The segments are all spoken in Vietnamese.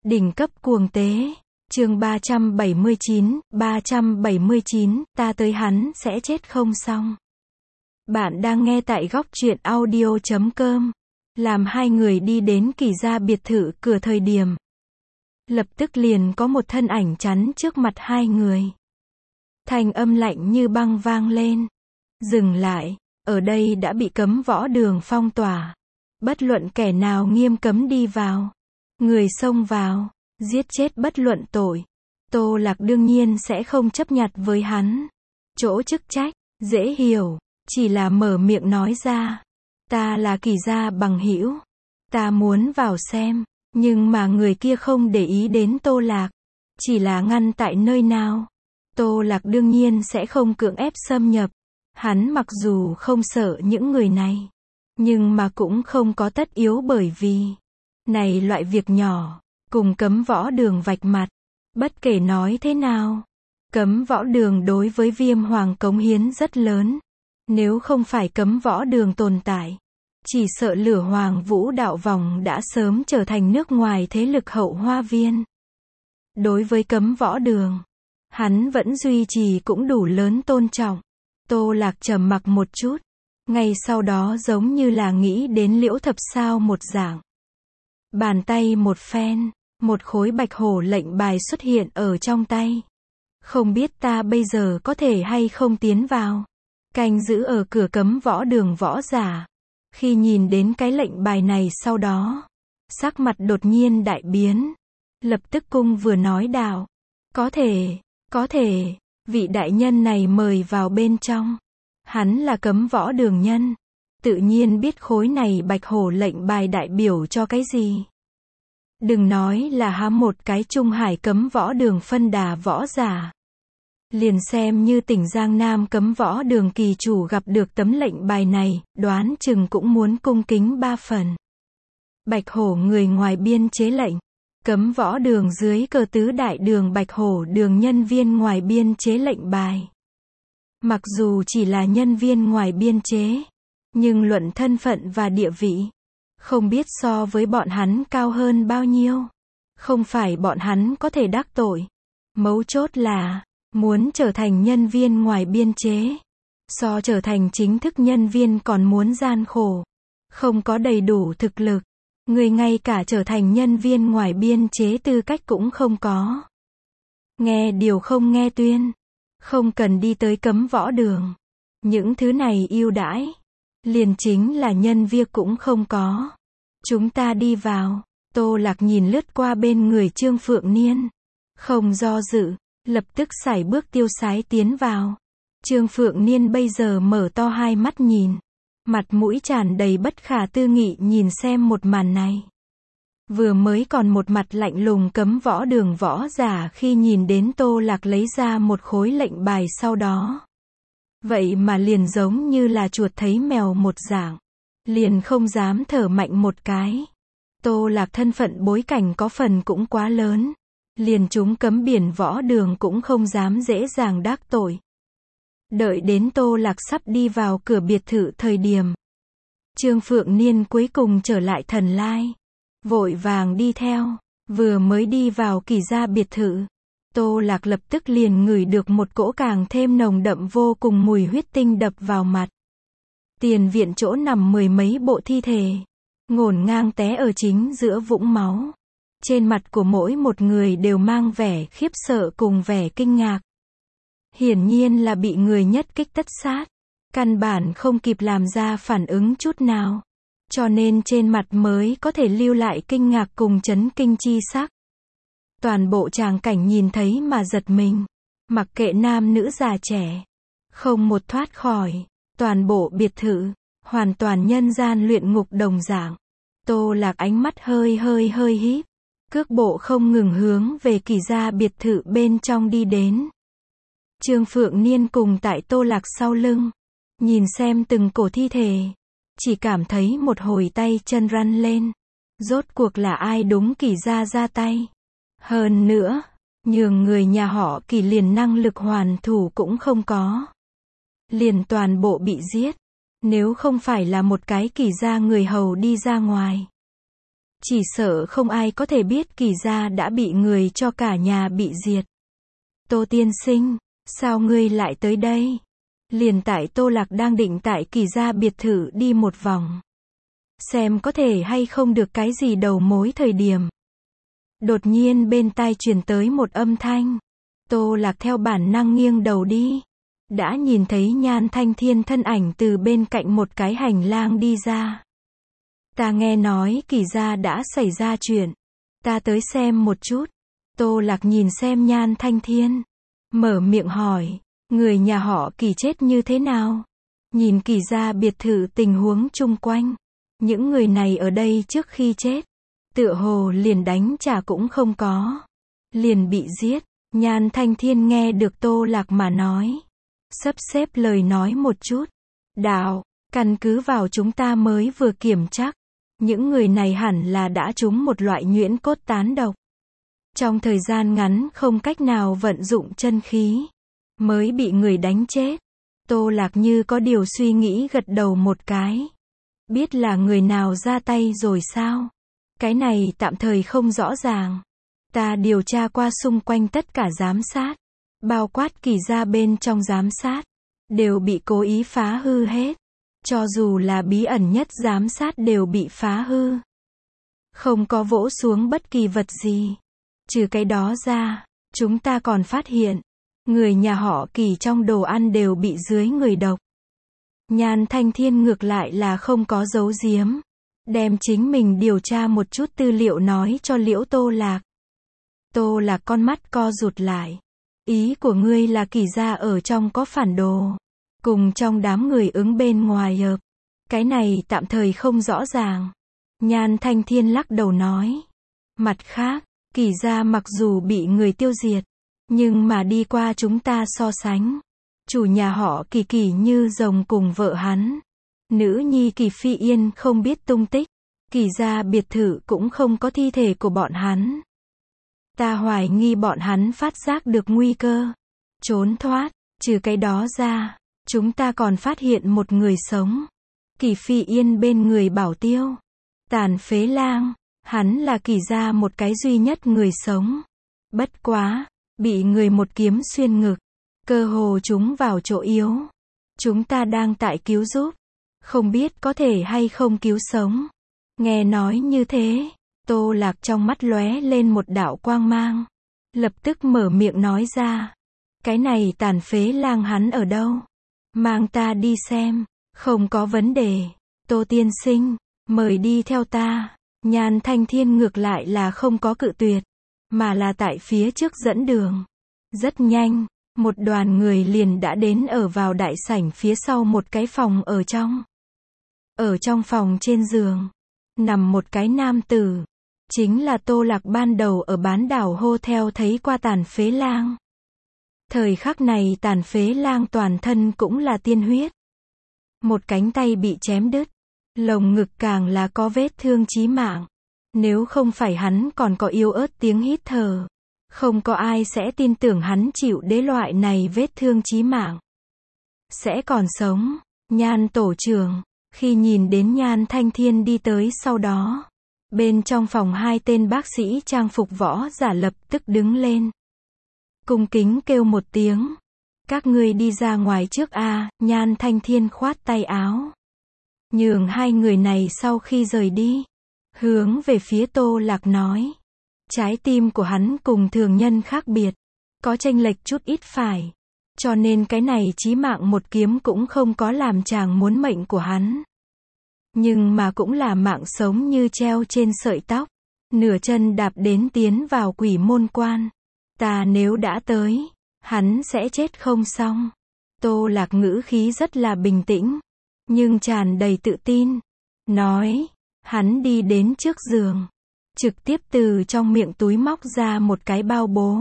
Đỉnh cấp cuồng tế. Chương 379, ta tới hắn sẽ chết không xong. Bạn đang nghe tại góc truyện audio.com. Làm hai người đi đến Kỳ gia biệt thự cửa thời điểm. Lập tức liền có một thân ảnh chắn trước mặt hai người. Thanh âm lạnh như băng vang lên. Dừng lại, ở đây đã bị cấm võ đường phong tỏa. Bất luận kẻ nào nghiêm cấm đi vào. Người xông vào, giết chết bất luận tội. Tô Lạc đương nhiên sẽ không chấp nhặt với hắn. Chỗ chức trách, dễ hiểu, chỉ là mở miệng nói ra. Ta là Kỳ gia bằng hữu. Ta muốn vào xem, nhưng mà người kia không để ý đến Tô Lạc. Chỉ là ngăn tại nơi nào. Tô Lạc đương nhiên sẽ không cưỡng ép xâm nhập. Hắn mặc dù không sợ những người này, nhưng mà cũng không có tất yếu bởi vì này loại việc nhỏ, cùng cấm võ đường vạch mặt. Bất kể nói thế nào, cấm võ đường đối với Viêm Hoàng cống hiến rất lớn. Nếu không phải cấm võ đường tồn tại, chỉ sợ Lửa Hoàng Vũ đạo vòng đã sớm trở thành nước ngoài thế lực hậu hoa viên. Đối với cấm võ đường, hắn vẫn duy trì cũng đủ lớn tôn trọng. Tô Lạc trầm mặc một chút, ngay sau đó giống như là nghĩ đến Liễu Thập Sao một dạng. Bàn tay một phen, một khối bạch hổ lệnh bài xuất hiện ở trong tay. Không biết ta bây giờ có thể hay không tiến vào. Canh giữ ở cửa cấm võ đường võ giả. Khi nhìn đến cái lệnh bài này sau đó, sắc mặt đột nhiên đại biến. Lập tức cung vừa nói đạo. Có thể, vị đại nhân này mời vào bên trong. Hắn là cấm võ đường nhân. Tự nhiên biết khối này bạch hổ lệnh bài đại biểu cho cái gì. Đừng nói là một cái Trung Hải cấm võ đường phân đà võ giả. Liền xem như tỉnh Giang Nam cấm võ đường kỳ chủ gặp được tấm lệnh bài này, đoán chừng cũng muốn cung kính 3 phần. Bạch hổ người ngoài biên chế lệnh. Cấm võ đường dưới cờ tứ đại đường bạch hổ đường nhân viên ngoài biên chế lệnh bài. Mặc dù chỉ là nhân viên ngoài biên chế, nhưng luận thân phận và địa vị, không biết so với bọn hắn cao hơn bao nhiêu. Không phải bọn hắn có thể đắc tội. Mấu chốt là, muốn trở thành nhân viên ngoài biên chế, so trở thành chính thức nhân viên còn muốn gian khổ. Không có đầy đủ thực lực, người ngay cả trở thành nhân viên ngoài biên chế tư cách cũng không có. Nghe điều không nghe tuyên. Không cần đi tới cấm võ đường. Những thứ này ưu đãi, liền chính là nhân viên cũng không có. Chúng ta đi vào. Tô Lạc nhìn lướt qua bên người Trương Phượng Niên. Không do dự, lập tức sải bước tiêu sái tiến vào. Trương Phượng Niên bây giờ mở to hai mắt nhìn. Mặt mũi tràn đầy bất khả tư nghị nhìn xem một màn này. Vừa mới còn một mặt lạnh lùng cấm võ đường võ giả khi nhìn đến Tô Lạc lấy ra một khối lệnh bài sau đó. Vậy mà liền giống như là chuột thấy mèo một dạng. Liền không dám thở mạnh một cái. Tô Lạc thân phận bối cảnh có phần cũng quá lớn. Liền chúng cấm biển võ đường cũng không dám dễ dàng đắc tội. Đợi đến Tô Lạc sắp đi vào cửa biệt thự thời điểm. Trương Phượng Niên cuối cùng trở lại thần lai. Vội vàng đi theo. Vừa mới đi vào Kỳ gia biệt thự, Tô Lạc lập tức liền ngửi được một cỗ càng thêm nồng đậm vô cùng mùi huyết tinh đập vào mặt. Tiền viện chỗ nằm mười mấy bộ thi thể, ngổn ngang té ở chính giữa vũng máu. Trên mặt của mỗi một người đều mang vẻ khiếp sợ cùng vẻ kinh ngạc. Hiển nhiên là bị người nhất kích tất sát. Căn bản không kịp làm ra phản ứng chút nào. Cho nên trên mặt mới có thể lưu lại kinh ngạc cùng chấn kinh chi sắc. Toàn bộ tràng cảnh nhìn thấy mà giật mình. Mặc kệ nam nữ già trẻ, không một thoát khỏi. Toàn bộ biệt thự, hoàn toàn nhân gian luyện ngục đồng dạng. Tô Lạc ánh mắt hơi híp. Cước bộ không ngừng hướng về Kỳ gia biệt thự bên trong đi đến. Trương Phượng Niên cùng tại Tô Lạc sau lưng. Nhìn xem từng cổ thi thể. Chỉ cảm thấy một hồi tay chân run lên. Rốt cuộc là ai đúng Kỳ gia ra tay. Hơn nữa, nhường người nhà họ Kỳ liền năng lực hoàn thủ cũng không có. Liền toàn bộ bị giết. Nếu không phải là một cái Kỳ gia người hầu đi ra ngoài, Chỉ sợ không ai có thể biết Kỳ gia đã bị người cho cả nhà bị diệt. Tô tiên sinh, sao ngươi lại tới đây? Liền tại Tô Lạc đang định tại Kỳ gia biệt thự đi một vòng, xem có thể hay không được cái gì đầu mối thời điểm. Đột nhiên bên tai truyền tới một âm thanh. Tô Lạc theo bản năng nghiêng đầu đi. Đã nhìn thấy Nhan Thanh Thiên thân ảnh từ bên cạnh một cái hành lang đi ra. Ta nghe nói Kỳ gia đã xảy ra chuyện. Ta tới xem một chút. Tô Lạc nhìn xem Nhan Thanh Thiên. Mở miệng hỏi. Người nhà họ Kỳ chết như thế nào? Nhìn Kỳ gia biệt thự tình huống chung quanh. Những người này ở đây trước khi chết, tựa hồ liền đánh trả cũng không có. Liền bị giết. Nhan Thanh Thiên nghe được Tô Lạc mà nói. Sắp xếp lời nói một chút. Đạo, căn cứ vào chúng ta mới vừa kiểm chắc. Những người này hẳn là đã trúng một loại nhuyễn cốt tán độc. Trong thời gian ngắn không cách nào vận dụng chân khí, mới bị người đánh chết. Tô Lạc như có điều suy nghĩ gật đầu một cái. Biết là người nào ra tay rồi sao? Cái này tạm thời không rõ ràng. Ta điều tra qua xung quanh tất cả giám sát, bao quát Kỳ gia bên trong giám sát, đều bị cố ý phá hư hết. Cho dù là bí ẩn nhất giám sát đều bị phá hư. Không có vỗ xuống bất kỳ vật gì. Trừ cái đó ra, chúng ta còn phát hiện, người nhà họ Kỳ trong đồ ăn đều bị dưới người độc. Nhan Thanh Thiên ngược lại là không có giấu giếm. Đem chính mình điều tra một chút tư liệu nói cho Liễu Tô Lạc. Tô Lạc con mắt co rụt lại. Ý của ngươi là Kỳ gia ở trong có phản đồ, cùng trong đám người ứng bên ngoài hợp. Cái này tạm thời không rõ ràng. Nhan Thanh Thiên lắc đầu nói. Mặt khác, Kỳ gia mặc dù bị người tiêu diệt, nhưng mà đi qua chúng ta so sánh, chủ nhà họ Kỳ Kỳ như rồng cùng vợ hắn, nữ nhi Kỳ Phi Yên không biết tung tích. Kỳ gia biệt thự cũng không có thi thể của bọn hắn. Ta hoài nghi bọn hắn phát giác được nguy cơ, trốn thoát. Trừ cái đó ra, chúng ta còn phát hiện một người sống. Kỳ Phi Yên bên người bảo tiêu. Tàn Phế Lang, hắn là Kỳ gia một cái duy nhất người sống. Bất quá, bị người một kiếm xuyên ngực, cơ hồ trúng vào chỗ yếu. Chúng ta đang tại cứu giúp, không biết có thể hay không cứu sống. Nghe nói như thế, Tô Lạc trong mắt lóe lên một đạo quang mang. Lập tức mở miệng nói ra. Cái này Tàn Phế Lang hắn ở đâu? Mang ta đi xem. Không có vấn đề. Tô tiên sinh, mời đi theo ta. Nhan Thanh Thiên ngược lại là không có cự tuyệt, mà là tại phía trước dẫn đường. Rất nhanh, một đoàn người liền đã đến ở vào đại sảnh phía sau một cái phòng ở trong. Ở trong phòng trên giường, nằm một cái nam tử. Chính là Tô Lạc ban đầu ở bán đảo Hotel thấy qua Tàn Phế Lang. Thời khắc này Tàn Phế Lang toàn thân cũng là tiên huyết. Một cánh tay bị chém đứt, lồng ngực càng là có vết thương chí mạng. Nếu không phải hắn còn có yếu ớt tiếng hít thở, không có ai sẽ tin tưởng hắn chịu đế loại này vết thương chí mạng sẽ còn sống. Nhan tổ trưởng, khi nhìn đến Nhan Thanh Thiên đi tới sau đó, bên trong phòng hai tên bác sĩ trang phục võ giả lập tức đứng lên, cung kính kêu một tiếng. Các ngươi đi ra ngoài trước a. Nhan Thanh Thiên khoát tay áo, nhường hai người này sau khi rời đi, hướng về phía Tô Lạc nói. Trái tim của hắn cùng thường nhân khác biệt, có chênh lệch chút ít phải, cho nên cái này chí mạng một kiếm cũng không có làm chàng muốn mệnh của hắn. Nhưng mà cũng là mạng sống như treo trên sợi tóc, nửa chân đạp đến tiến vào Quỷ Môn Quan. Ta nếu đã tới, hắn sẽ chết không xong. Tô Lạc ngữ khí rất là bình tĩnh, nhưng tràn đầy tự tin. Nói, hắn đi đến trước giường, trực tiếp từ trong miệng túi móc ra một cái bao bố.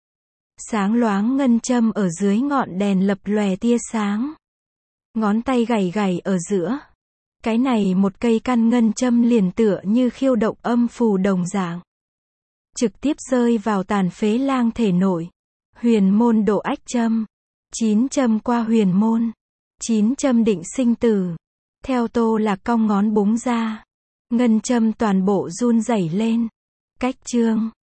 Sáng loáng ngân châm ở dưới ngọn đèn lập lòe tia sáng. Ngón tay gảy gảy ở giữa. Cái này một cây căn ngân châm liền tựa như khiêu động âm phù đồng dạng, trực tiếp rơi vào Tàn Phế Lang thể nội. Huyền môn độ ách châm. 9 châm qua huyền môn. 9 châm định sinh tử. Theo Tô Lạc cong ngón búng ra, Ngân châm toàn bộ run rẩy lên. Cách chương